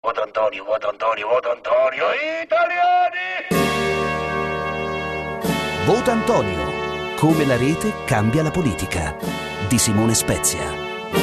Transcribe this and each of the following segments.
Voto Antonio, voto Antonio, voto Antonio, italiani! Vota Antonio. Come la rete cambia la politica. Di Simone Spezia.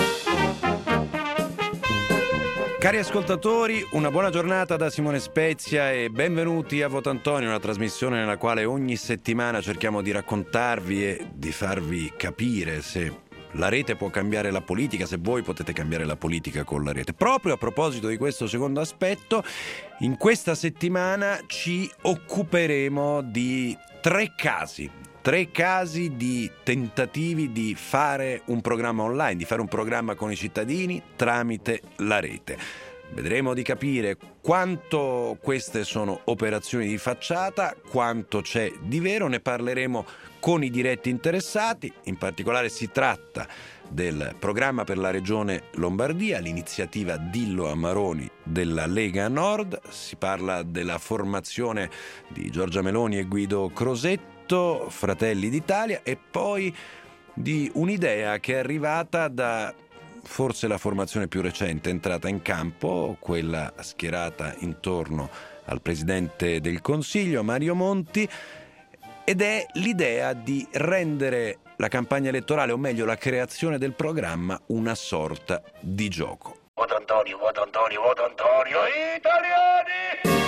Cari ascoltatori, una buona giornata da Simone Spezia e benvenuti a Voto Antonio, una trasmissione nella quale ogni settimana cerchiamo di raccontarvi e di farvi capire se la rete può cambiare la politica, se voi potete cambiare la politica con la rete. Proprio a proposito di questo secondo aspetto, in questa settimana ci occuperemo di tre casi di tentativi di fare un programma online, di fare un programma con i cittadini tramite la rete. Vedremo di capire quanto queste sono operazioni di facciata, quanto c'è di vero, ne parleremo con i diretti interessati. In particolare si tratta del programma per la regione Lombardia, l'iniziativa Dillo a Maroni della Lega Nord, si parla della formazione di Giorgia Meloni e Guido Crosetto, Fratelli d'Italia, e poi di un'idea che è arrivata da forse la formazione più recente entrata in campo, quella schierata intorno al Presidente del Consiglio, Mario Monti, ed è l'idea di rendere la campagna elettorale, o meglio la creazione del programma, una sorta di gioco. Voto Antonio, voto Antonio, voto Antonio, italiani!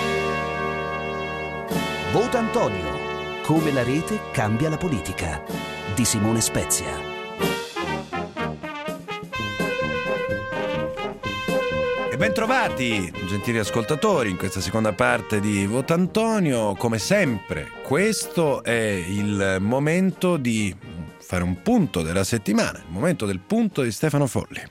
Vota Antonio. Come la rete cambia la politica. Di Simone Spezia. E bentrovati, gentili ascoltatori, in questa seconda parte di Voto Antonio. Come sempre, questo è il momento di fare un punto della settimana, il momento del punto di Stefano Folli.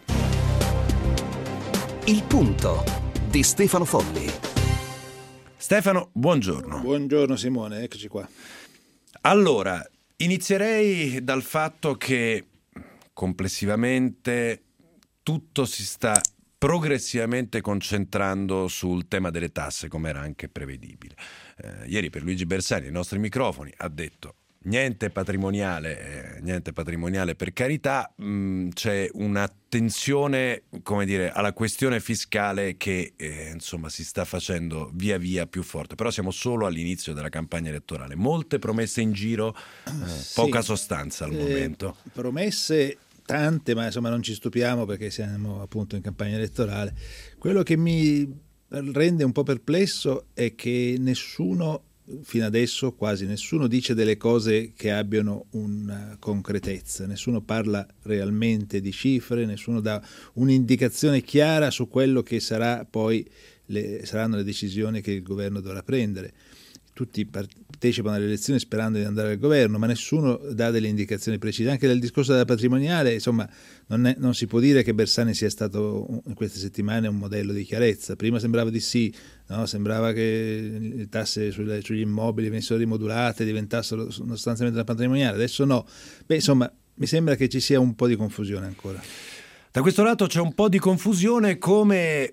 Il punto di Stefano Folli. Stefano, buongiorno. Buongiorno Simone, eccoci qua. Allora, inizierei dal fatto che complessivamente tutto si sta progressivamente concentrando sul tema delle tasse, come era anche prevedibile. Ieri Pierluigi Bersani ai nostri microfoni ha detto niente patrimoniale per carità, c'è un'attenzione, come dire, alla questione fiscale che insomma si sta facendo via via più forte, però siamo solo all'inizio della campagna elettorale, molte promesse in giro, poca sostanza al momento. Promesse tante, ma insomma non ci stupiamo perché siamo appunto in campagna elettorale. Quello che mi rende un po' perplesso è che nessuno, fino adesso quasi nessuno, dice delle cose che abbiano una concretezza, nessuno parla realmente di cifre, nessuno dà un'indicazione chiara su quello che sarà poi saranno le decisioni che il governo dovrà prendere. Tutti partecipano alle elezioni sperando di andare al governo, ma nessuno dà delle indicazioni precise. Anche del discorso della patrimoniale, insomma, non si può dire che Bersani sia stato in queste settimane un modello di chiarezza. Prima sembrava di sì, no? Sembrava che le tasse sugli immobili venissero rimodulate, diventassero sostanzialmente la patrimoniale, adesso no. Beh, insomma, mi sembra che ci sia un po' di confusione ancora. Da questo lato c'è un po' di confusione, come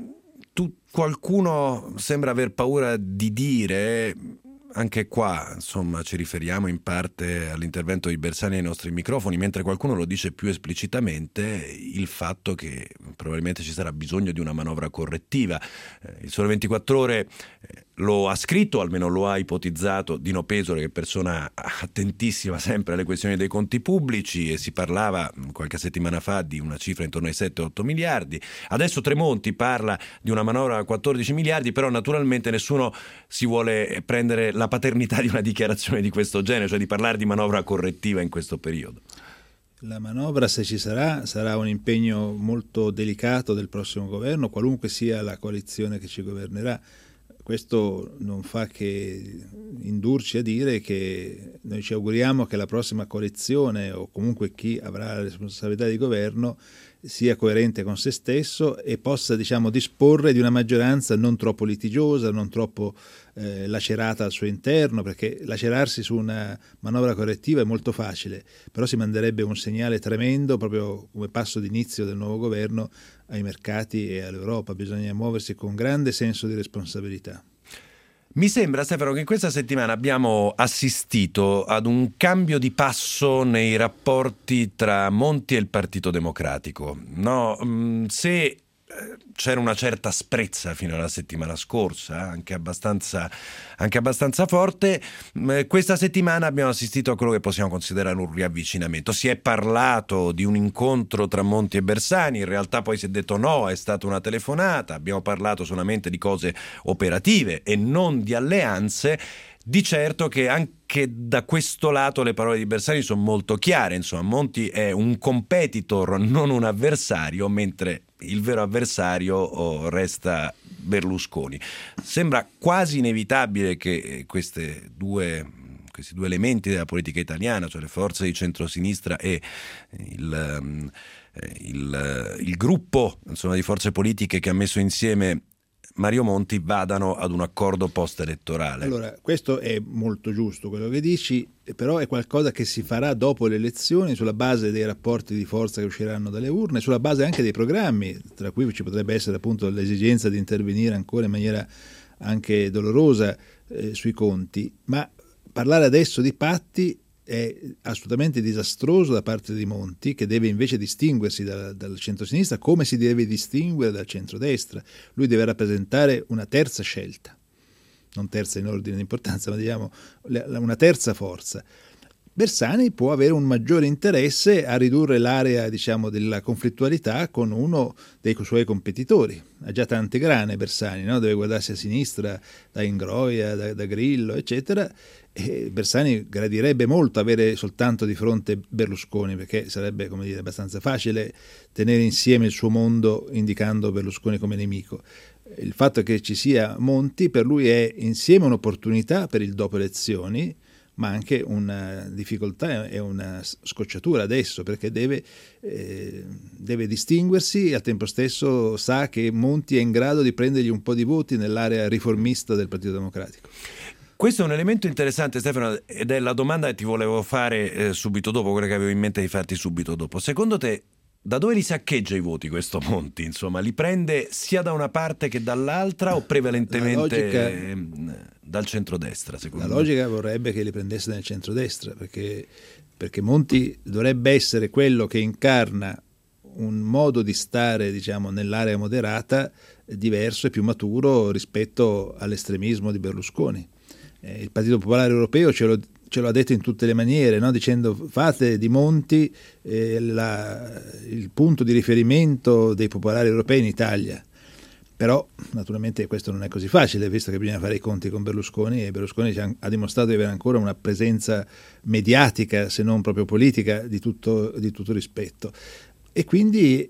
qualcuno sembra aver paura di dire. Anche qua, insomma, ci riferiamo in parte all'intervento di Bersani ai nostri microfoni, mentre qualcuno lo dice più esplicitamente, il fatto che probabilmente ci sarà bisogno di una manovra correttiva. Il Sole 24 Ore lo ha scritto, almeno lo ha ipotizzato, Dino Pesaro, che è persona attentissima sempre alle questioni dei conti pubblici, e si parlava qualche settimana fa di una cifra intorno ai 7-8 miliardi. Adesso Tremonti parla di una manovra a 14 miliardi, però naturalmente nessuno si vuole prendere la paternità di una dichiarazione di questo genere, cioè di parlare di manovra correttiva in questo periodo. La manovra, se ci sarà un impegno molto delicato del prossimo governo, qualunque sia la coalizione che ci governerà. Questo non fa che indurci a dire che noi ci auguriamo che la prossima coalizione, o comunque chi avrà la responsabilità di governo, sia coerente con se stesso e possa, disporre di una maggioranza non troppo litigiosa, non troppo lacerata al suo interno, perché lacerarsi su una manovra correttiva è molto facile, però si manderebbe un segnale tremendo proprio come passo d'inizio del nuovo governo ai mercati e all'Europa. Bisogna muoversi con grande senso di responsabilità. Mi sembra, Stefano, che in questa settimana abbiamo assistito ad un cambio di passo nei rapporti tra Monti e il Partito Democratico. No, se c'era una certa asprezza fino alla settimana scorsa, anche abbastanza forte. Questa settimana abbiamo assistito a quello che possiamo considerare un riavvicinamento. Si è parlato di un incontro tra Monti e Bersani, in realtà poi si è detto no, è stata una telefonata, abbiamo parlato solamente di cose operative e non di alleanze. Di certo che anche da questo lato le parole di Bersani sono molto chiare, insomma, Monti è un competitor, non un avversario, mentre il vero avversario resta Berlusconi. Sembra quasi inevitabile che questi due elementi della politica italiana, cioè le forze di centrosinistra e il gruppo, insomma, di forze politiche che ha messo insieme Mario Monti, vadano ad un accordo post-elettorale. Allora, questo è molto giusto quello che dici, però è qualcosa che si farà dopo le elezioni sulla base dei rapporti di forza che usciranno dalle urne, sulla base anche dei programmi, tra cui ci potrebbe essere appunto l'esigenza di intervenire ancora in maniera anche dolorosa sui conti, ma parlare adesso di patti è assolutamente disastroso da parte di Monti, che deve invece distinguersi dal centrosinistra come si deve distinguere dal centrodestra. Lui deve rappresentare una terza scelta, non terza in ordine di importanza, ma diciamo una terza forza. Bersani può avere un maggiore interesse a ridurre l'area, diciamo, della conflittualità con uno dei suoi competitori. Ha già tante grane Bersani, no? Deve guardarsi a sinistra, da Ingroia, da Grillo, eccetera. E Bersani gradirebbe molto avere soltanto di fronte Berlusconi, perché sarebbe, come dire, abbastanza facile tenere insieme il suo mondo indicando Berlusconi come nemico. Il fatto che ci sia Monti per lui è insieme un'opportunità per il dopo elezioni, ma anche una difficoltà e una scocciatura adesso, perché deve distinguersi e al tempo stesso sa che Monti è in grado di prendergli un po' di voti nell'area riformista del Partito Democratico. Questo è un elemento interessante, Stefano, ed è la domanda che ti volevo fare subito dopo, quella che avevo in mente di farti subito dopo. Secondo te, da dove li saccheggia i voti questo Monti? Insomma, li prende sia da una parte che dall'altra o prevalentemente dal centrodestra? La logica vorrebbe che li prendesse nel centrodestra, perché Monti dovrebbe essere quello che incarna un modo di stare, diciamo, nell'area moderata diverso e più maturo rispetto all'estremismo di Berlusconi. Il Partito Popolare Europeo ce lo ha detto in tutte le maniere, no? Dicendo fate di Monti il punto di riferimento dei popolari europei in Italia. Però naturalmente questo non è così facile, visto che bisogna fare i conti con Berlusconi, e Berlusconi ha dimostrato di avere ancora una presenza mediatica, se non proprio politica, di tutto rispetto. E quindi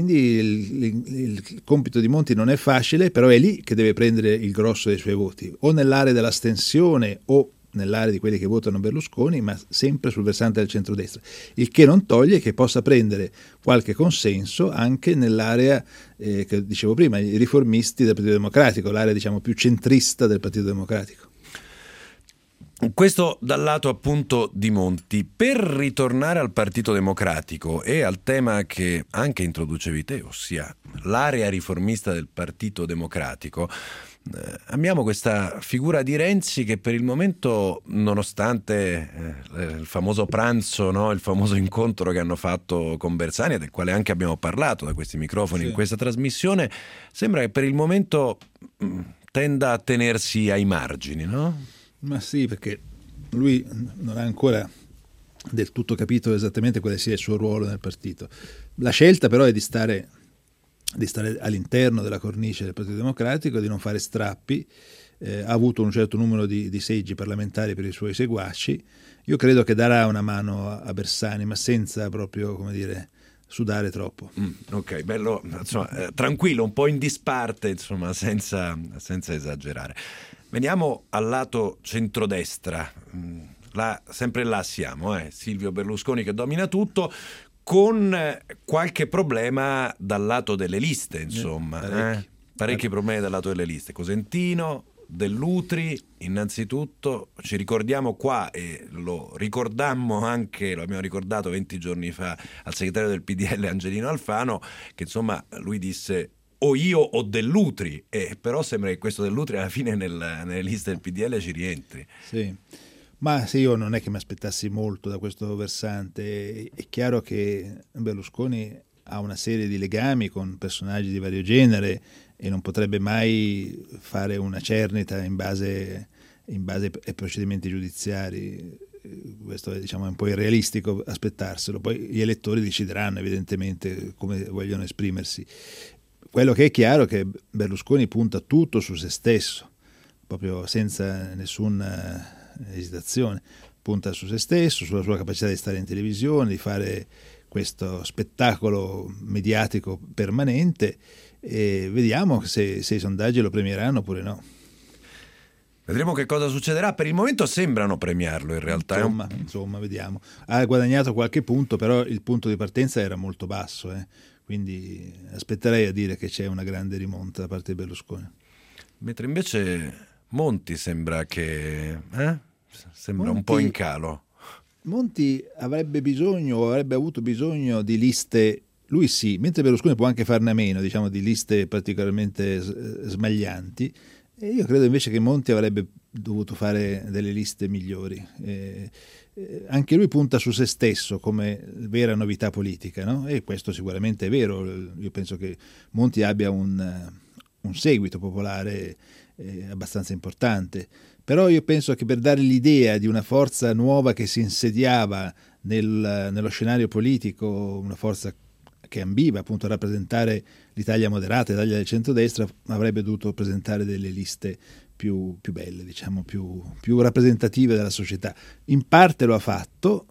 il compito di Monti non è facile, però è lì che deve prendere il grosso dei suoi voti, o nell'area dell'astensione o nell'area di quelli che votano Berlusconi, ma sempre sul versante del centrodestra, il che non toglie che possa prendere qualche consenso anche nell'area che dicevo prima, i riformisti del Partito Democratico, l'area, diciamo, più centrista del Partito Democratico. Questo dal lato appunto di Monti. Per ritornare al Partito Democratico e al tema che anche introducevi te, ossia l'area riformista del Partito Democratico, abbiamo questa figura di Renzi che per il momento, nonostante il famoso pranzo, no? Il famoso incontro che hanno fatto con Bersani, del quale anche abbiamo parlato da questi microfoni, sì, in questa trasmissione, sembra che per il momento tenda a tenersi ai margini, no? Ma sì, perché lui non ha ancora del tutto capito esattamente quale sia il suo ruolo nel partito. La scelta però è di stare all'interno della cornice del Partito Democratico, di non fare strappi. Ha avuto un certo numero di seggi parlamentari per i suoi seguaci. Io credo che darà una mano a Bersani, ma senza proprio, come dire, sudare troppo. Ok, bello, insomma, tranquillo, un po' in disparte, insomma, senza esagerare. Veniamo al lato centrodestra, sempre là siamo, Silvio Berlusconi che domina tutto, con qualche problema dal lato delle liste, insomma. Parecchi problemi dal lato delle liste. Cosentino, Dell'Utri, innanzitutto ci ricordiamo qua, e lo ricordammo anche, lo abbiamo ricordato 20 giorni fa al segretario del PDL Angelino Alfano, che insomma lui disse o io o Dell'Utri, però sembra che questo Dell'Utri alla fine nelle liste del PDL ci rientri. Sì, ma se io non è che mi aspettassi molto da questo versante. È chiaro che Berlusconi ha una serie di legami con personaggi di vario genere e non potrebbe mai fare una cernita in base ai procedimenti giudiziari. Questo è un po' irrealistico aspettarselo. Poi gli elettori decideranno evidentemente come vogliono esprimersi. Quello che è chiaro è che Berlusconi punta tutto su se stesso, proprio senza nessuna esitazione. Punta su se stesso, sulla sua capacità di stare in televisione, di fare questo spettacolo mediatico permanente, e vediamo se i sondaggi lo premieranno oppure no. Vedremo che cosa succederà. Per il momento sembrano premiarlo in realtà. Insomma, vediamo. Ha guadagnato qualche punto, però il punto di partenza era molto basso, quindi aspetterei a dire che c'è una grande rimonta da parte di Berlusconi. Mentre invece Monti sembra che... Sembra Monti, un po' in calo. Monti avrebbe avuto bisogno di liste, lui sì, mentre Berlusconi può anche farne a meno, di liste particolarmente smaglianti, e io credo invece che Monti avrebbe dovuto fare delle liste migliori. Anche lui punta su se stesso come vera novità politica, no? E questo sicuramente è vero. Io penso che Monti abbia un seguito popolare abbastanza importante. Però io penso che per dare l'idea di una forza nuova che si insediava nello scenario politico, una forza che ambiva appunto a rappresentare l'Italia moderata, l'Italia del centrodestra, avrebbe dovuto presentare delle liste più belle, più rappresentative della società. In parte lo ha fatto,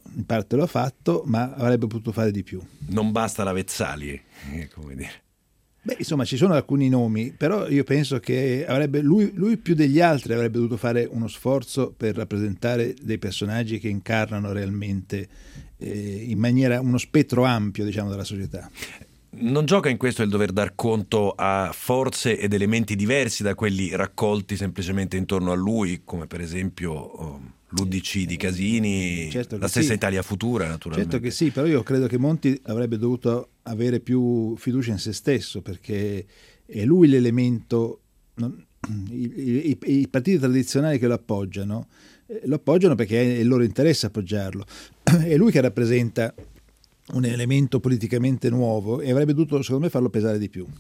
ma avrebbe potuto fare di più. Non basta la Vezzali, come dire. Beh, insomma, ci sono alcuni nomi, però io penso che lui più degli altri avrebbe dovuto fare uno sforzo per rappresentare dei personaggi che incarnano realmente in maniera uno spettro ampio, della società. Non gioca in questo il dover dar conto a forze ed elementi diversi da quelli raccolti semplicemente intorno a lui, come per esempio l'UDC di Casini, certo la stessa sì. Italia Futura, naturalmente. Certo che sì, però io credo che Monti avrebbe dovuto avere più fiducia in se stesso, perché è lui l'elemento. I partiti tradizionali che lo appoggiano perché è il loro interesse appoggiarlo. È lui che rappresenta un elemento politicamente nuovo e avrebbe dovuto, secondo me, farlo pesare di più.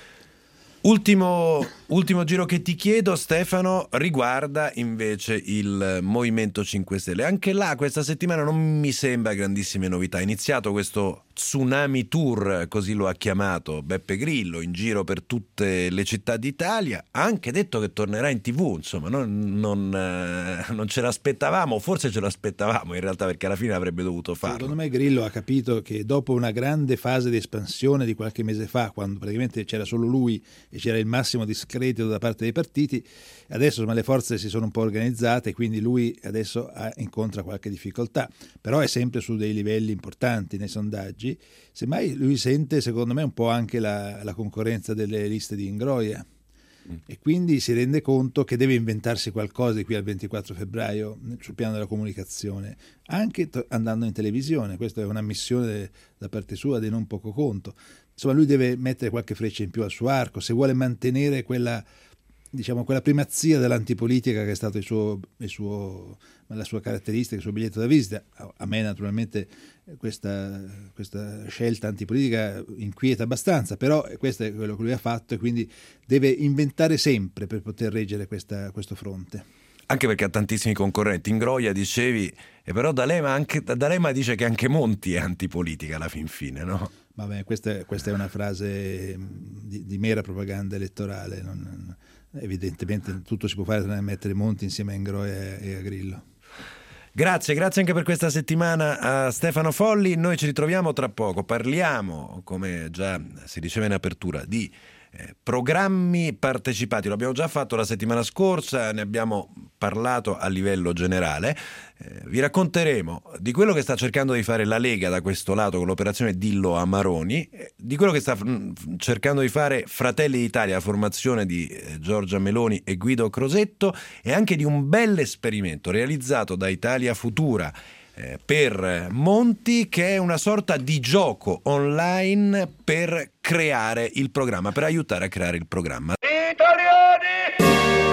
Ultimo giro che ti chiedo, Stefano, riguarda invece il Movimento 5 Stelle. Anche là questa settimana non mi sembra grandissime novità. È iniziato questo Tsunami Tour, così lo ha chiamato Beppe Grillo, in giro per tutte le città d'Italia. Ha anche detto che tornerà in TV, insomma, non ce l'aspettavamo, forse ce l'aspettavamo in realtà, perché alla fine avrebbe dovuto farlo. Secondo me Grillo ha capito che dopo una grande fase di espansione di qualche mese fa, quando praticamente c'era solo lui e c'era il massimo discredito da parte dei partiti, adesso le forze si sono un po' organizzate, quindi lui adesso incontra qualche difficoltà, però è sempre su dei livelli importanti nei sondaggi. Semmai lui sente, secondo me, un po' anche la concorrenza delle liste di Ingroia e quindi si rende conto che deve inventarsi qualcosa di qui al 24 febbraio sul piano della comunicazione, anche andando in televisione. Questa è una missione da parte sua di non poco conto. Insomma, lui deve mettere qualche freccia in più al suo arco se vuole mantenere quella primazia dell'antipolitica che è stato la sua caratteristica, il suo biglietto da visita. A me naturalmente questa scelta antipolitica inquieta abbastanza, però questo è quello che lui ha fatto e quindi deve inventare sempre per poter reggere questo fronte. Anche perché ha tantissimi concorrenti. Ingroia, dicevi, e però D'Alema dice che anche Monti è antipolitica alla fin fine, no? Vabbè, questa è una frase di mera propaganda elettorale. Evidentemente tutto si può fare tranne mettere Monti insieme a Ingroia e a Grillo. Grazie anche per questa settimana a Stefano Folli. Noi ci ritroviamo tra poco. Parliamo, come già si diceva in apertura, di programmi partecipati. Lo abbiamo già fatto la settimana scorsa, ne abbiamo parlato a livello generale. Vi racconteremo di quello che sta cercando di fare la Lega da questo lato con l'operazione Dillo a Maroni, di quello che sta cercando di fare Fratelli d'Italia, la formazione di Giorgia Meloni e Guido Crosetto, e anche di un bel esperimento realizzato da Italia Futura per Monti, che è una sorta di gioco online per creare il programma, per aiutare a creare il programma. Italiani!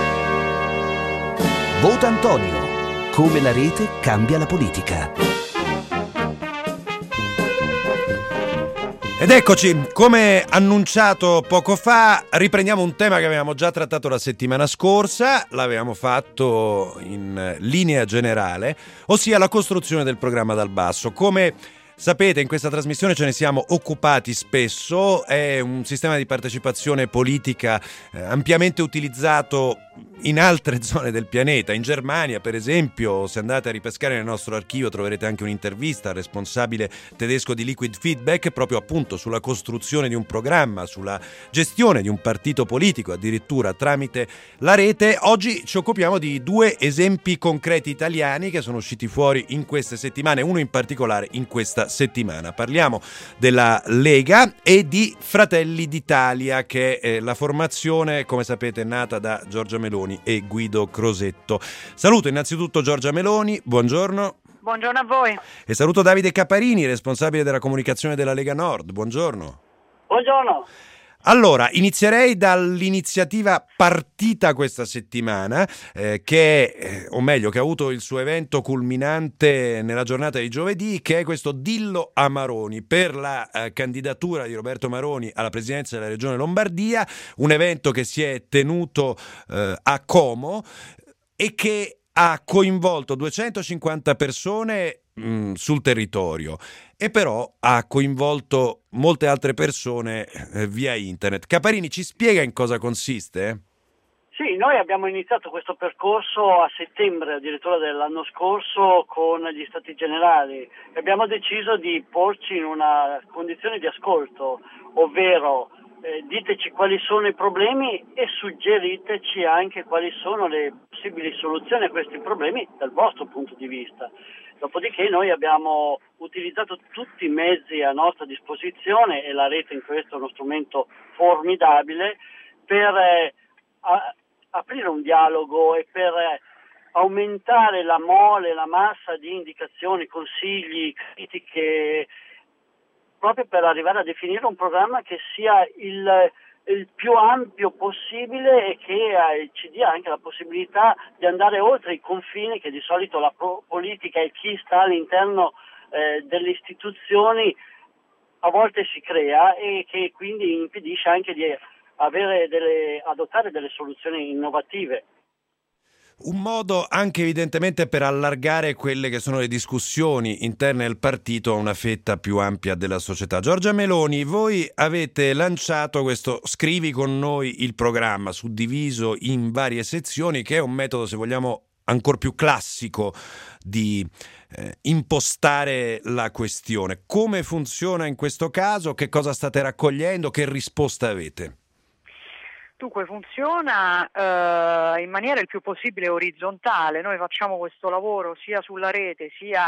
Vota Antonio. Come la rete cambia la politica. Ed eccoci, come annunciato poco fa, riprendiamo un tema che avevamo già trattato la settimana scorsa, l'avevamo fatto in linea generale, ossia la costruzione del programma dal basso. Come sapete, in questa trasmissione ce ne siamo occupati spesso, è un sistema di partecipazione politica ampiamente utilizzato in altre zone del pianeta. In Germania, per esempio, se andate a ripescare nel nostro archivio troverete anche un'intervista al responsabile tedesco di Liquid Feedback proprio appunto sulla costruzione di un programma, sulla gestione di un partito politico, addirittura tramite la rete. Oggi ci occupiamo di due esempi concreti italiani che sono usciti fuori in queste settimane, uno in particolare in questa settimana. Parliamo della Lega e di Fratelli d'Italia, che è la formazione, come sapete, nata da Giorgia Meloni e Guido Crosetto. Saluto innanzitutto Giorgia Meloni, buongiorno. Buongiorno a voi. E saluto Davide Caparini, responsabile della comunicazione della Lega Nord, buongiorno. Buongiorno. Allora, inizierei dall'iniziativa partita questa settimana, che ha avuto il suo evento culminante nella giornata di giovedì, che è questo Dillo a Maroni, per la candidatura di Roberto Maroni alla presidenza della Regione Lombardia, un evento che si è tenuto a Como e che ha coinvolto 250 persone sul territorio e però ha coinvolto molte altre persone via internet. Caparini, ci spiega in cosa consiste? Sì, noi abbiamo iniziato questo percorso a settembre addirittura dell'anno scorso con gli Stati Generali e abbiamo deciso di porci in una condizione di ascolto, ovvero diteci quali sono i problemi e suggeriteci anche quali sono le possibili soluzioni a questi problemi dal vostro punto di vista. Dopodiché noi abbiamo utilizzato tutti i mezzi a nostra disposizione e la rete in questo è uno strumento formidabile per aprire un dialogo e per aumentare la mole, la massa di indicazioni, consigli, critiche, proprio per arrivare a definire un programma che sia il più ampio possibile e che ci dia anche la possibilità di andare oltre i confini che di solito la politica e chi sta all'interno delle istituzioni a volte si crea e che quindi impedisce anche di adottare delle soluzioni innovative. Un modo anche evidentemente per allargare quelle che sono le discussioni interne al partito a una fetta più ampia della società. Giorgia Meloni, voi avete lanciato questo Scrivi con noi il programma, suddiviso in varie sezioni, che è un metodo, se vogliamo, ancor più classico di impostare la questione. Come funziona in questo caso? Che cosa state raccogliendo? Che risposta avete? Dunque funziona in maniera il più possibile orizzontale. Noi facciamo questo lavoro sia sulla rete sia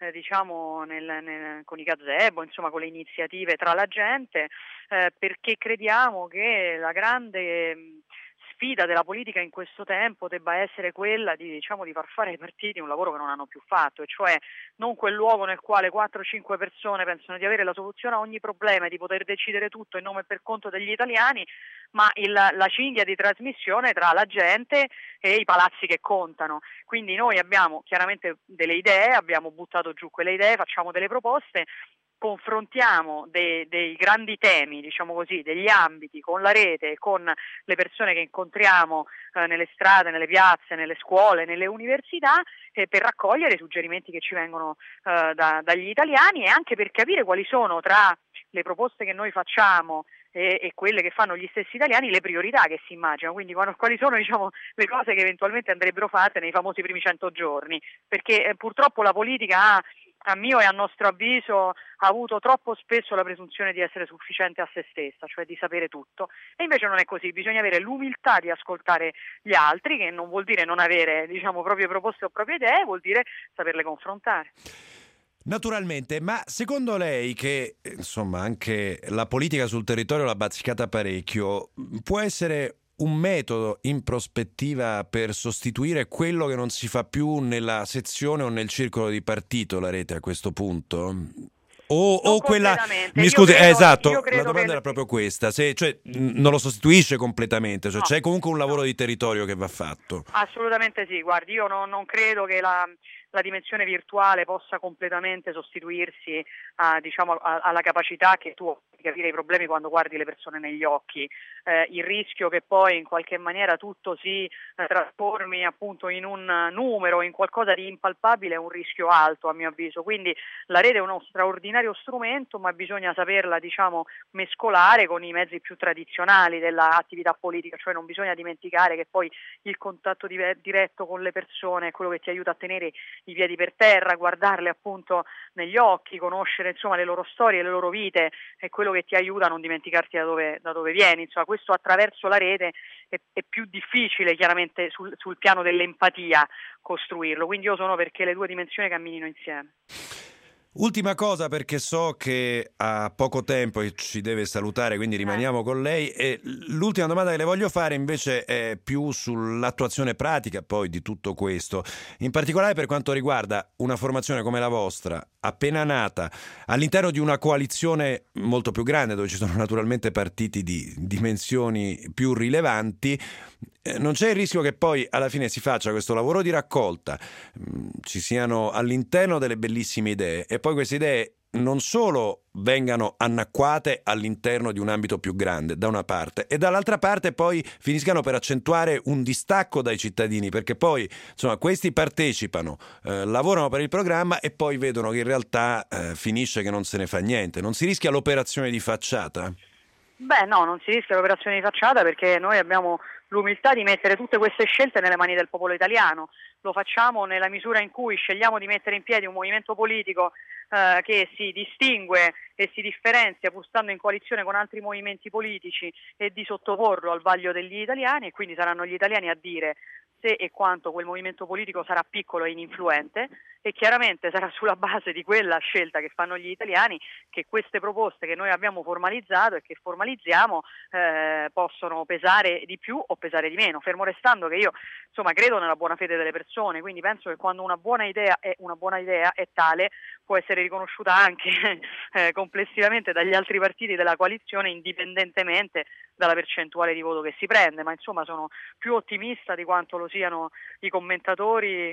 con i gazebo, insomma con le iniziative tra la gente, perché crediamo che la grande sfida della politica in questo tempo debba essere quella di far fare ai partiti un lavoro che non hanno più fatto, e cioè non quel luogo nel quale 4-5 persone pensano di avere la soluzione a ogni problema e di poter decidere tutto in nome e per conto degli italiani, ma la cinghia di trasmissione tra la gente e i palazzi che contano. Quindi noi abbiamo chiaramente delle idee, abbiamo buttato giù quelle idee, facciamo delle proposte, confrontiamo dei grandi temi, diciamo così, degli ambiti con la rete e con le persone che incontriamo nelle strade, nelle piazze, nelle scuole, nelle università, per raccogliere i suggerimenti che ci vengono dagli italiani e anche per capire quali sono tra le proposte che noi facciamo e quelle che fanno gli stessi italiani le priorità che si immaginano, quindi quali sono le cose che eventualmente andrebbero fatte nei famosi primi 100 giorni, perché purtroppo la politica a mio e a nostro avviso ha avuto troppo spesso la presunzione di essere sufficiente a se stessa, cioè di sapere tutto, e invece non è così. Bisogna avere l'umiltà di ascoltare gli altri, che non vuol dire non avere proprie proposte o proprie idee, vuol dire saperle confrontare. Naturalmente, ma secondo lei, che insomma anche la politica sul territorio l'ha bazzicata parecchio, può essere un metodo in prospettiva per sostituire quello che non si fa più nella sezione o nel circolo di partito, la rete, a questo punto? O quella, mi scusi, esatto, la domanda era proprio questa, non lo sostituisce completamente, no. C'è comunque un lavoro di territorio che va fatto. Assolutamente sì, guardi, io non credo che la dimensione virtuale possa completamente sostituirsi alla capacità che tu capire i problemi quando guardi le persone negli occhi. Il rischio che poi in qualche maniera tutto si trasformi appunto in un numero, in qualcosa di impalpabile, è un rischio alto a mio avviso. Quindi la rete è uno straordinario strumento, ma bisogna saperla, diciamo, mescolare con i mezzi più tradizionali dell'attività politica, cioè non bisogna dimenticare che poi il contatto diretto con le persone è quello che ti aiuta a tenere i piedi per terra, guardarle appunto negli occhi, conoscere insomma le loro storie, le loro vite, è quello che ti aiuta a non dimenticarti da dove vieni. Insomma, questo attraverso la rete è più difficile chiaramente sul piano dell'empatia costruirlo, quindi io sono perché le due dimensioni camminino insieme. Ultima cosa, perché so che ha poco tempo e ci deve salutare, quindi rimaniamo con lei. E l'ultima domanda che le voglio fare invece è più sull'attuazione pratica poi di tutto questo, in particolare per quanto riguarda una formazione come la vostra, appena nata, all'interno di una coalizione molto più grande, dove ci sono naturalmente partiti di dimensioni più rilevanti. Non c'è il rischio che poi alla fine si faccia questo lavoro di raccolta, ci siano all'interno delle bellissime idee e poi queste idee non solo vengano annacquate all'interno di un ambito più grande da una parte e dall'altra parte poi finiscano per accentuare un distacco dai cittadini, perché poi insomma questi partecipano, lavorano per il programma e poi vedono che in realtà finisce che non se ne fa niente. Non si rischia l'operazione di facciata? Beh no, non si rischia l'operazione di facciata, perché noi abbiamo l'umiltà di mettere tutte queste scelte nelle mani del popolo italiano. Lo facciamo nella misura in cui scegliamo di mettere in piedi un movimento politico che si distingue e si differenzia pur stando in coalizione con altri movimenti politici, e di sottoporlo al vaglio degli italiani, e quindi saranno gli italiani a dire se e quanto quel movimento politico sarà piccolo e ininfluente, e chiaramente sarà sulla base di quella scelta che fanno gli italiani che queste proposte che noi abbiamo formalizzato e che formalizziamo possono pesare di più o pesare di meno, fermo restando che io insomma credo nella buona fede delle persone, quindi penso che quando una buona idea è tale, può essere riconosciuta anche complessivamente dagli altri partiti della coalizione, indipendentemente dalla percentuale di voto che si prende. Ma insomma sono più ottimista di quanto lo siano i commentatori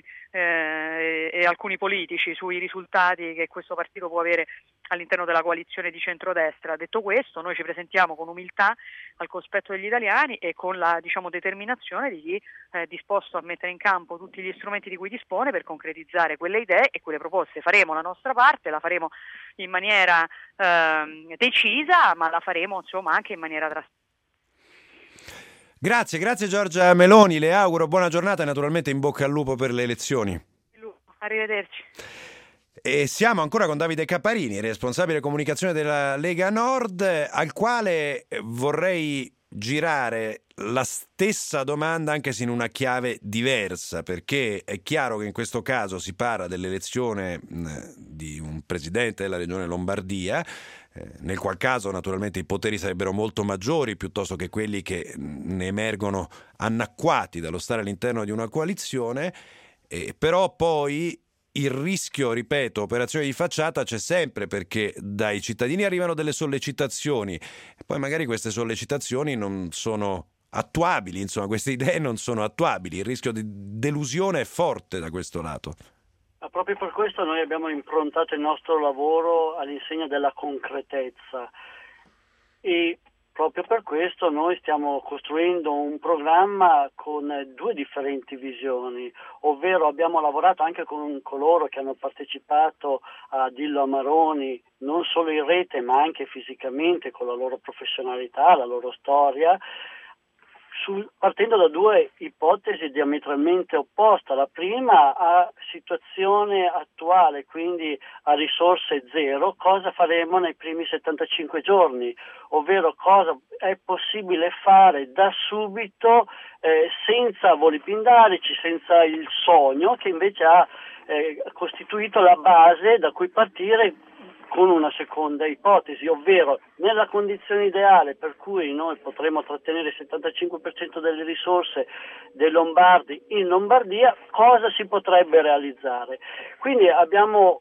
e alcuni politici sui risultati che questo partito può avere all'interno della coalizione di centrodestra. Detto questo, noi ci presentiamo con umiltà al cospetto degli italiani e con la determinazione di chi è disposto a mettere in campo tutti gli strumenti di cui dispone per concretizzare quelle idee e quelle proposte. Faremo la nostra parte, la faremo in maniera decisa, ma la faremo insomma anche in maniera trasparente. Grazie Giorgia Meloni, le auguro buona giornata e naturalmente in bocca al lupo per le elezioni. Arrivederci. E siamo ancora con Davide Caparini, responsabile comunicazione della Lega Nord, al quale vorrei girare la stessa domanda anche se in una chiave diversa, perché è chiaro che in questo caso si parla dell'elezione di un presidente della regione Lombardia, nel qual caso naturalmente i poteri sarebbero molto maggiori piuttosto che quelli che ne emergono annacquati dallo stare all'interno di una coalizione, però poi il rischio, ripeto, operazione di facciata c'è sempre, perché dai cittadini arrivano delle sollecitazioni e poi magari queste sollecitazioni non sono attuabili, insomma queste idee non sono attuabili, il rischio di delusione è forte da questo lato. Ma proprio per questo noi abbiamo improntato il nostro lavoro all'insegna della concretezza e proprio per questo noi stiamo costruendo un programma con due differenti visioni, ovvero abbiamo lavorato anche con coloro che hanno partecipato a Dillo Amaroni, non solo in rete ma anche fisicamente, con la loro professionalità, la loro storia, partendo da due ipotesi diametralmente opposte. La prima, a situazione attuale, quindi a risorse zero, cosa faremo nei primi 75 giorni, ovvero cosa è possibile fare da subito senza volipindarici, senza il sogno che invece ha costituito la base da cui partire con una seconda ipotesi, ovvero nella condizione ideale per cui noi potremo trattenere il 75% delle risorse dei lombardi in Lombardia, cosa si potrebbe realizzare. Quindi abbiamo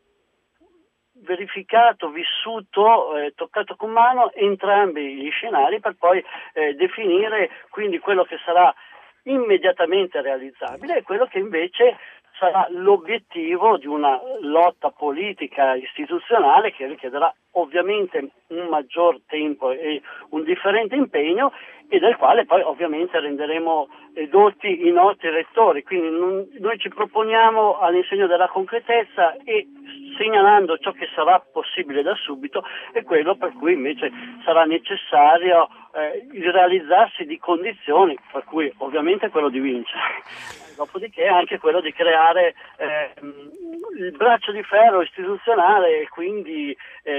verificato, vissuto, toccato con mano entrambi gli scenari per poi definire quindi quello che sarà immediatamente realizzabile e quello che invece sarà l'obiettivo di una lotta politica istituzionale che richiederà ovviamente un maggior tempo e un differente impegno e del quale poi ovviamente renderemo edotti i nostri elettori. Quindi noi ci proponiamo all'insegno della concretezza e segnalando ciò che sarà possibile da subito e quello per cui invece sarà necessario il realizzarsi di condizioni, per cui ovviamente quello di vincere. Dopodiché anche quello di creare il braccio di ferro istituzionale e quindi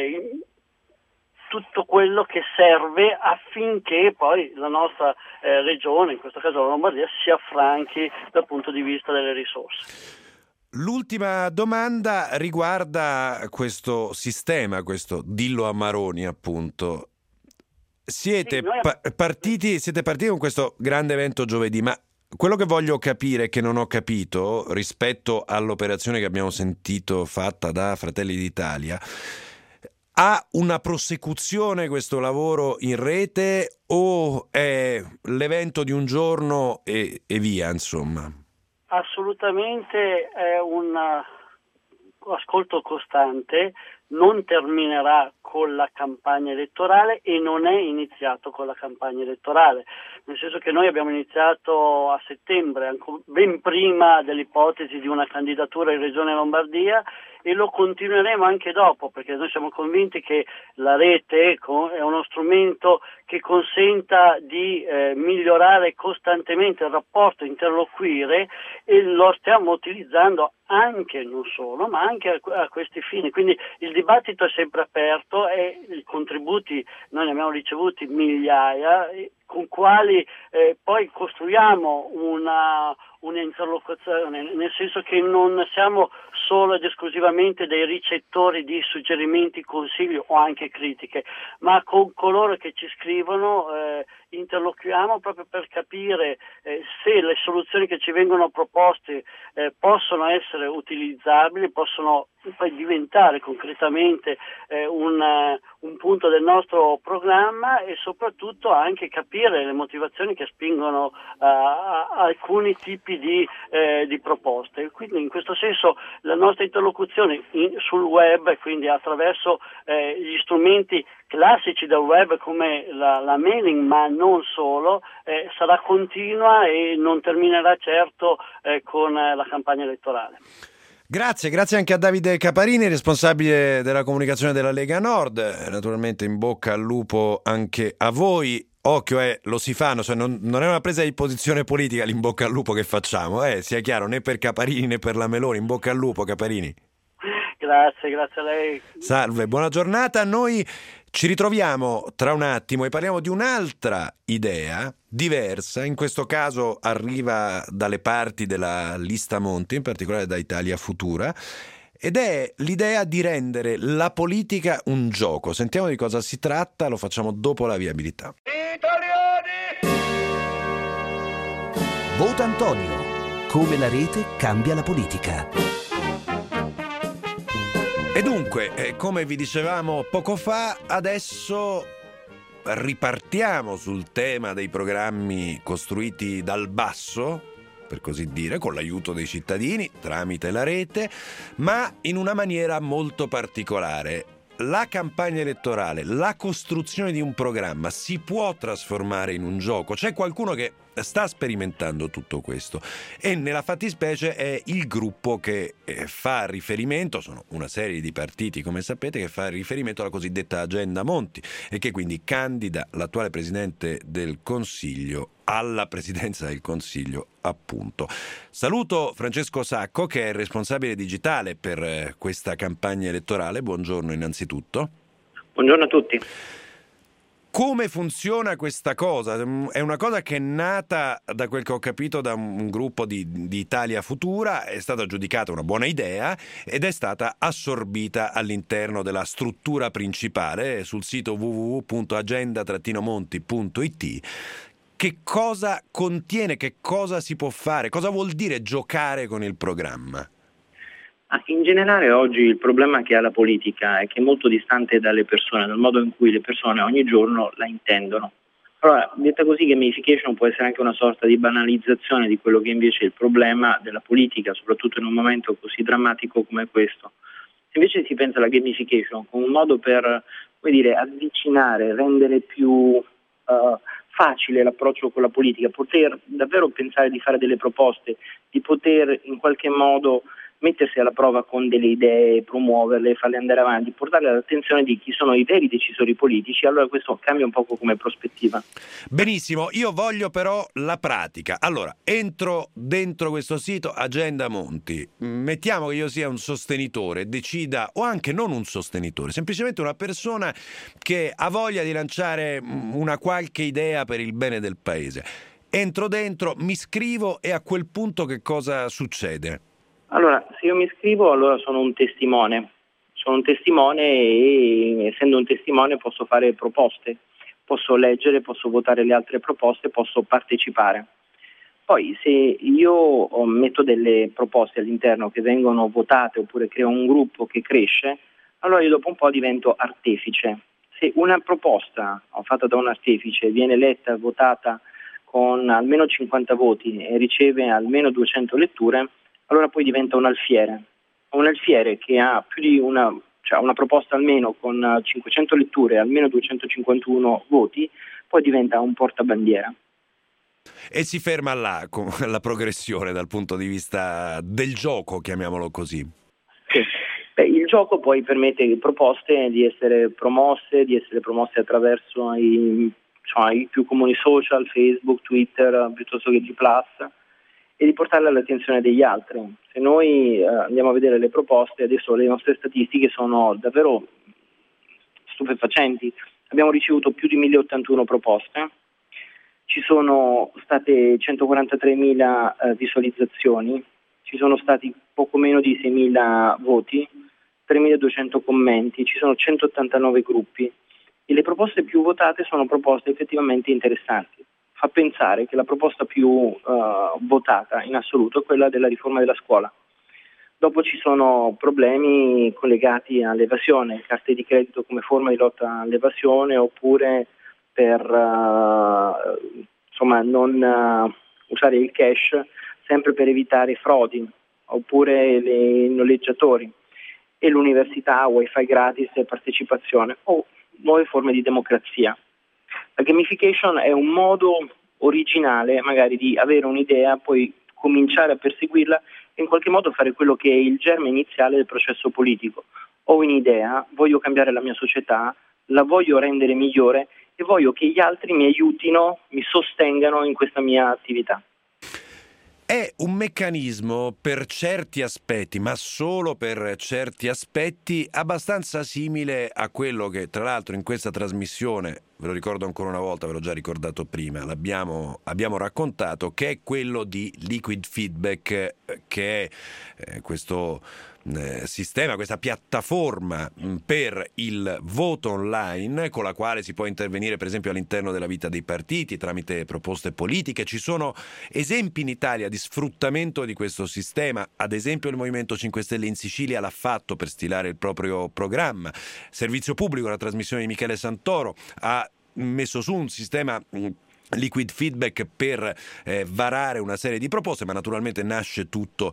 tutto quello che serve affinché poi la nostra regione, in questo caso la Lombardia, si affranchi dal punto di vista delle risorse. L'ultima domanda riguarda questo sistema, questo Dillo a Maroni, appunto. Siete partiti con questo grande evento giovedì, ma quello che voglio capire, che non ho capito rispetto all'operazione che abbiamo sentito fatta da Fratelli d'Italia, ha una prosecuzione questo lavoro in rete o è l'evento di un giorno e via, insomma? Assolutamente è un ascolto costante, non terminerà con la campagna elettorale e non è iniziato con la campagna elettorale, nel senso che noi abbiamo iniziato a settembre, ben prima dell'ipotesi di una candidatura in Regione Lombardia e lo continueremo anche dopo, perché noi siamo convinti che la rete è uno strumento che consenta di migliorare costantemente il rapporto, interloquire e lo stiamo utilizzando anche, non solo, ma anche a questi fini. Quindi il dibattito è sempre aperto e i contributi noi ne abbiamo ricevuti migliaia, con quali poi costruiamo una interlocuzione, nel senso che non siamo solo ed esclusivamente dei ricettori di suggerimenti, consigli o anche critiche, ma con coloro che ci scrivono interloquiamo proprio per capire se le soluzioni che ci vengono proposte possono essere utilizzabili, possono poi diventare concretamente un punto del nostro programma e soprattutto anche capire le motivazioni che spingono a alcuni tipi di proposte. Quindi in questo senso la nostra interlocuzione sul web, quindi attraverso gli strumenti classici del web come la mailing, ma non solo, sarà continua e non terminerà certo con la campagna elettorale. Grazie anche a Davide Caparini, responsabile della comunicazione della Lega Nord. Naturalmente in bocca al lupo anche a voi. Occhio, lo si fanno, cioè non è una presa di posizione politica l'in bocca al lupo che facciamo, sia chiaro, né per Caparini né per la Meloni. In bocca al lupo, Caparini. Grazie a lei. Salve, buona giornata. Noi ci ritroviamo tra un attimo e parliamo di un'altra idea diversa. In questo caso arriva dalle parti della lista Monti, in particolare da Italia Futura, ed è l'idea di rendere la politica un gioco. Sentiamo di cosa si tratta, lo facciamo dopo la viabilità. Italiani! Vota Antonio. Come la rete cambia la politica. E dunque, come vi dicevamo poco fa, adesso ripartiamo sul tema dei programmi costruiti dal basso, per così dire, con l'aiuto dei cittadini, tramite la rete, ma in una maniera molto particolare. La campagna elettorale, la costruzione di un programma si può trasformare in un gioco. C'è qualcuno che sta sperimentando tutto questo e nella fattispecie è il gruppo che fa riferimento, sono una serie di partiti come sapete, che fa riferimento alla cosiddetta agenda Monti e che quindi candida l'attuale Presidente del Consiglio alla Presidenza del Consiglio, appunto. Saluto Francesco Sacco, che è il responsabile digitale per questa campagna elettorale. Buongiorno innanzitutto. Buongiorno a tutti. Come funziona questa cosa? È una cosa che è nata, da quel che ho capito, da un gruppo di Italia Futura, è stata giudicata una buona idea ed è stata assorbita all'interno della struttura principale sul sito www.agenda-monti.it. Che cosa contiene, che cosa si può fare, cosa vuol dire giocare con il programma? In generale oggi il problema che ha la politica è che è molto distante dalle persone, dal modo in cui le persone ogni giorno la intendono. Allora, detta così, gamification può essere anche una sorta di banalizzazione di quello che invece è il problema della politica, soprattutto in un momento così drammatico come questo. Se invece si pensa alla gamification come un modo per, come dire, avvicinare, rendere più facile l'approccio con la politica, poter davvero pensare di fare delle proposte, di poter in qualche modo mettersi alla prova con delle idee, promuoverle, farle andare avanti, portarle all'attenzione di chi sono i veri decisori politici, allora questo cambia un poco come prospettiva. Benissimo, io voglio però la pratica. Allora, entro dentro questo sito Agenda Monti, mettiamo che io sia un sostenitore, decida, o anche non un sostenitore, semplicemente una persona che ha voglia di lanciare una qualche idea per il bene del paese. Entro dentro, mi iscrivo e a quel punto che cosa succede? Allora, se io mi iscrivo, allora sono un testimone e essendo un testimone posso fare proposte, posso leggere, posso votare le altre proposte, posso partecipare. Poi se io metto delle proposte all'interno che vengono votate oppure creo un gruppo che cresce, allora io dopo un po' divento artefice. Se una proposta fatta da un artefice viene letta, votata con almeno 50 voti e riceve almeno 200 letture, allora poi diventa un alfiere che ha più di una proposta almeno con 500 letture e almeno 251 voti, poi diventa un portabandiera. E si ferma là con la progressione dal punto di vista del gioco, chiamiamolo così. Sì. Il gioco poi permette alle proposte di essere promosse attraverso i più comuni social, Facebook, Twitter, piuttosto che G+, e di portarle all'attenzione degli altri. Se noi andiamo a vedere le proposte, adesso le nostre statistiche sono davvero stupefacenti. Abbiamo ricevuto più di 1081 proposte, ci sono state 143.000 visualizzazioni, ci sono stati poco meno di 6.000 voti, 3.200 commenti, ci sono 189 gruppi e le proposte più votate sono proposte effettivamente interessanti. Fa pensare che la proposta più votata in assoluto è quella della riforma della scuola. Dopo ci sono problemi collegati all'evasione, carte di credito come forma di lotta all'evasione, oppure per non usare il cash, sempre per evitare frodi, oppure i noleggiatori, e l'università, wifi gratis e partecipazione, o nuove forme di democrazia. La gamification è un modo originale magari di avere un'idea, poi cominciare a perseguirla e in qualche modo fare quello che è il germe iniziale del processo politico. Ho un'idea, voglio cambiare la mia società, la voglio rendere migliore e voglio che gli altri mi aiutino, mi sostengano in questa mia attività. È un meccanismo per certi aspetti, ma solo per certi aspetti, abbastanza simile a quello che tra l'altro in questa trasmissione, ve lo ricordo ancora una volta, ve l'ho già ricordato prima, abbiamo raccontato, che è quello di Liquid Feedback, che è questo sistema, questa piattaforma per il voto online con la quale si può intervenire per esempio all'interno della vita dei partiti tramite proposte politiche. Ci sono esempi in Italia di sfruttamento di questo sistema, ad esempio il Movimento 5 Stelle in Sicilia l'ha fatto per stilare il proprio programma. Servizio Pubblico, la trasmissione di Michele Santoro, ha messo su un sistema Liquid Feedback per varare una serie di proposte, ma naturalmente nasce tutto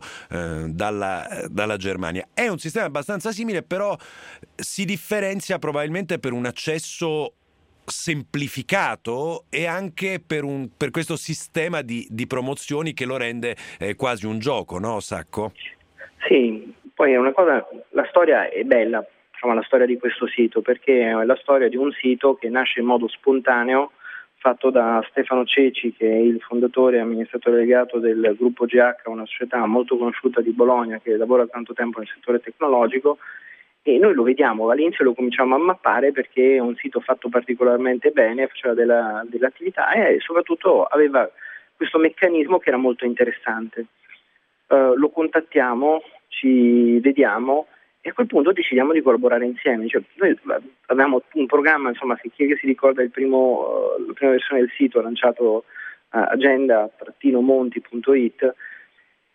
dalla Germania. È un sistema abbastanza simile, però si differenzia probabilmente per un accesso semplificato e anche per questo sistema di promozioni che lo rende quasi un gioco, no Sacco? Sì, poi è una cosa, la storia è bella, la storia di questo sito, perché è la storia di un sito che nasce in modo spontaneo, fatto da Stefano Ceci, che è il fondatore e amministratore delegato del gruppo GH, una società molto conosciuta di Bologna che lavora tanto tempo nel settore tecnologico, e noi lo vediamo all'inizio, lo cominciamo a mappare perché è un sito fatto particolarmente bene, faceva dell'attività e soprattutto aveva questo meccanismo che era molto interessante. Lo contattiamo, ci vediamo e a quel punto decidiamo di collaborare insieme. Noi avevamo un programma, se chi si ricorda la prima versione del sito lanciato agenda-monti.it,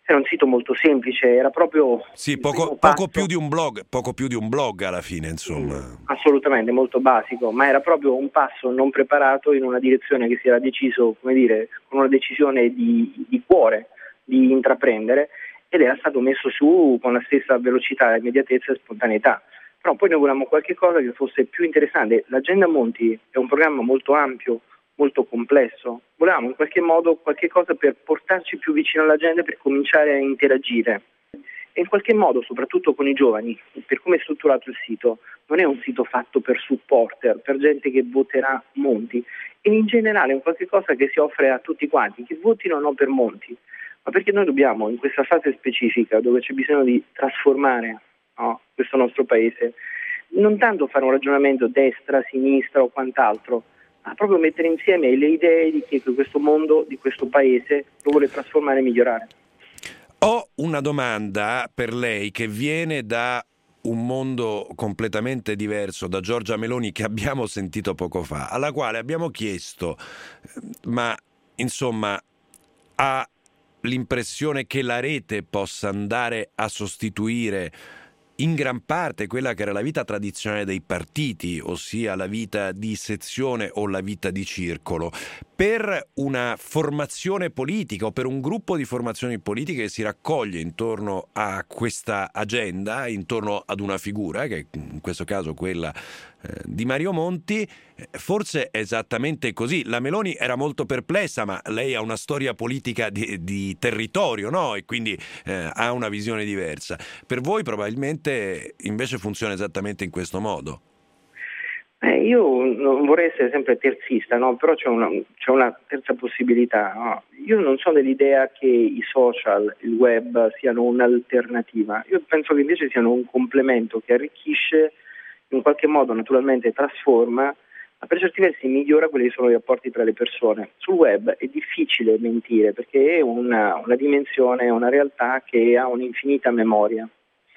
Era un sito molto semplice, era proprio Sì, poco più di un blog alla fine, insomma. Assolutamente, molto basico, ma era proprio un passo non preparato in una direzione che si era deciso, come dire, con una decisione di cuore di intraprendere, ed era stato messo su con la stessa velocità, immediatezza e spontaneità. Però poi noi volevamo qualche cosa che fosse più interessante. L'Agenda Monti è un programma molto ampio, molto complesso. Volevamo in qualche modo qualche cosa per portarci più vicino alla gente, per cominciare a interagire. E in qualche modo, soprattutto con i giovani, per come è strutturato il sito, non è un sito fatto per supporter, per gente che voterà Monti, e in generale è un qualche cosa che si offre a tutti quanti, che votino o no per Monti, ma perché noi dobbiamo, in questa fase specifica, dove c'è bisogno di trasformare, no, questo nostro paese, non tanto fare un ragionamento destra, sinistra o quant'altro, ma proprio mettere insieme le idee di chi questo mondo, di questo paese, lo vuole trasformare e migliorare. Ho una domanda per lei che viene da un mondo completamente diverso, da Giorgia Meloni, che abbiamo sentito poco fa, alla quale abbiamo chiesto, ma insomma, ha l'impressione che la rete possa andare a sostituire in gran parte quella che era la vita tradizionale dei partiti, ossia la vita di sezione o la vita di circolo, per una formazione politica o per un gruppo di formazioni politiche che si raccoglie intorno a questa agenda, intorno ad una figura, che in questo caso quella di Mario Monti. Forse è esattamente così. La Meloni era molto perplessa, ma lei ha una storia politica di territorio, no? E quindi ha una visione diversa. Per voi probabilmente invece funziona esattamente in questo modo. Io non vorrei essere sempre terzista, no? Però c'è una terza possibilità. No? Io non sono dell'idea che i social, il web siano un'alternativa. Io penso che invece siano un complemento che arricchisce, in qualche modo naturalmente trasforma, ma per certi versi migliora quelli che sono i rapporti tra le persone. Sul web è difficile mentire perché è una dimensione, una realtà che ha un'infinita memoria.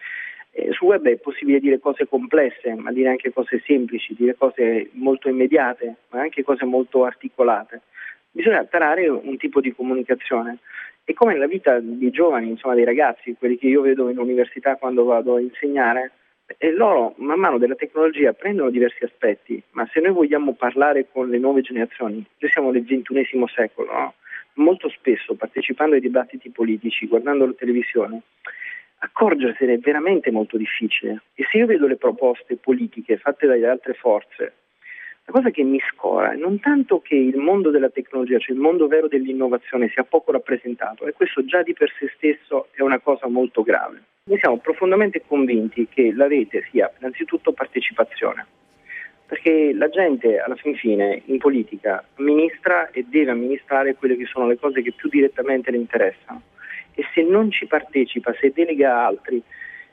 Sul web è possibile dire cose complesse, ma dire anche cose semplici, dire cose molto immediate, ma anche cose molto articolate. Bisogna tarare un tipo di comunicazione. E come nella vita dei giovani, insomma dei ragazzi, quelli che io vedo in università quando vado a insegnare, e loro man mano della tecnologia prendono diversi aspetti, ma se noi vogliamo parlare con le nuove generazioni, noi siamo nel XXI secolo, no? Molto spesso partecipando ai dibattiti politici, guardando la televisione, accorgersene è veramente molto difficile. E se io vedo le proposte politiche fatte dalle altre forze, la cosa che mi scora è non tanto che il mondo della tecnologia, cioè il mondo vero dell'innovazione, sia poco rappresentato, e questo già di per sé stesso è una cosa molto grave. Noi siamo profondamente convinti che la rete sia innanzitutto partecipazione, perché la gente alla fin fine in politica amministra e deve amministrare quelle che sono le cose che più direttamente le interessano, e se non ci partecipa, se delega a altri,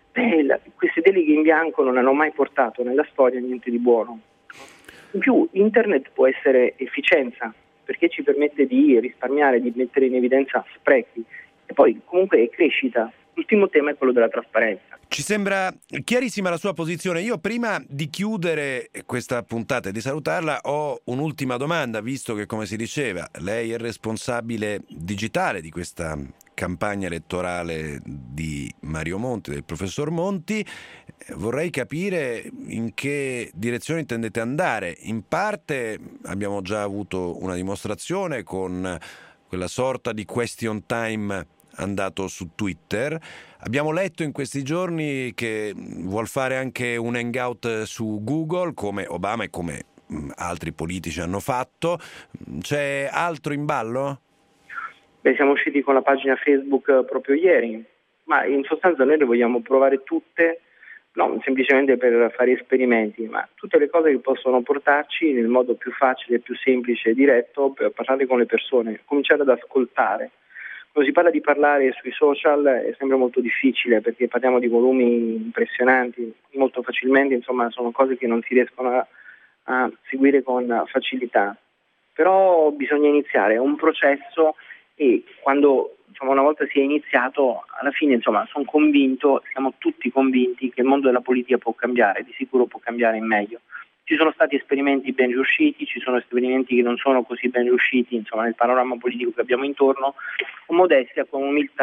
queste deleghe in bianco non hanno mai portato nella storia niente di buono. In più internet può essere efficienza, perché ci permette di risparmiare, di mettere in evidenza sprechi, e poi comunque è crescita. L'ultimo tema è quello della trasparenza. Ci sembra chiarissima la sua posizione. Io prima di chiudere questa puntata e di salutarla ho un'ultima domanda, visto che, come si diceva, lei è responsabile digitale di questa campagna elettorale di Mario Monti, del professor Monti. Vorrei capire in che direzione intendete andare. In parte abbiamo già avuto una dimostrazione con quella sorta di question time andato su Twitter. Abbiamo letto in questi giorni che vuol fare anche un hangout su Google, come Obama e come altri politici hanno fatto. C'è altro in ballo? Siamo usciti con la pagina Facebook proprio ieri, ma in sostanza noi le vogliamo provare tutte, non semplicemente per fare esperimenti, ma tutte le cose che possono portarci nel modo più facile, più semplice e diretto per parlare con le persone, cominciare ad ascoltare. Quando si parla di parlare sui social è sempre molto difficile perché parliamo di volumi impressionanti, molto facilmente, insomma sono cose che non si riescono a seguire con facilità. Però bisogna iniziare, è un processo, e quando una volta si è iniziato, alla fine sono convinto, siamo tutti convinti che il mondo della politica può cambiare, di sicuro può cambiare in meglio. Ci sono stati esperimenti ben riusciti, ci sono esperimenti che non sono così ben riusciti nel panorama politico che abbiamo intorno. Con modestia, con umiltà,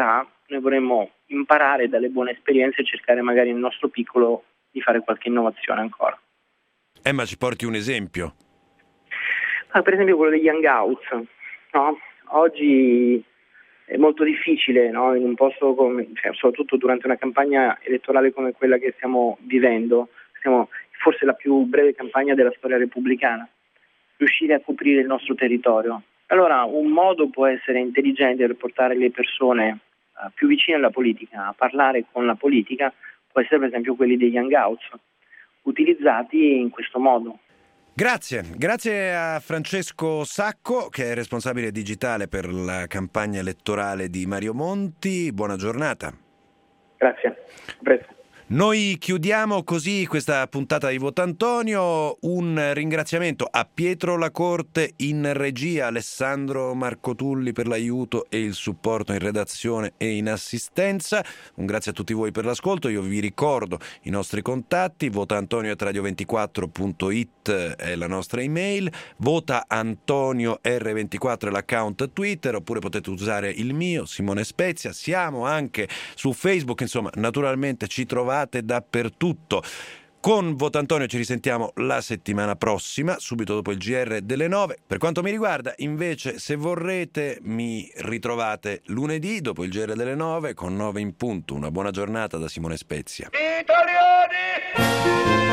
noi vorremmo imparare dalle buone esperienze e cercare magari nel nostro piccolo di fare qualche innovazione ancora. Ma ci porti un esempio? Per esempio quello degli hangouts, no? Oggi è molto difficile, no? In un posto come, soprattutto durante una campagna elettorale come quella che stiamo vivendo, forse la più breve campagna della storia repubblicana, riuscire a coprire il nostro territorio. Allora un modo può essere intelligente per portare le persone più vicine alla politica, a parlare con la politica, può essere per esempio quelli degli hangouts, utilizzati in questo modo. Grazie a Francesco Sacco, che è responsabile digitale per la campagna elettorale di Mario Monti. Buona giornata. Grazie, a presto. Noi chiudiamo così questa puntata di Votantonio. Un ringraziamento a Pietro Lacorte in regia, Alessandro Marcotulli per l'aiuto e il supporto in redazione e in assistenza. Un grazie a tutti voi per l'ascolto. Io vi ricordo i nostri contatti: votaantonio@radio24.it è la nostra email, votaantonio_r24 è l'account Twitter, oppure potete usare il mio, Simone Spezia. Siamo anche su Facebook, insomma, naturalmente ci trovate dappertutto. Con Votantonio ci risentiamo la settimana prossima, subito dopo il GR delle 9. Per quanto mi riguarda, invece, se vorrete, mi ritrovate lunedì dopo il GR delle 9 con 9 in punto. Una buona giornata da Simone Spezia. Italiani!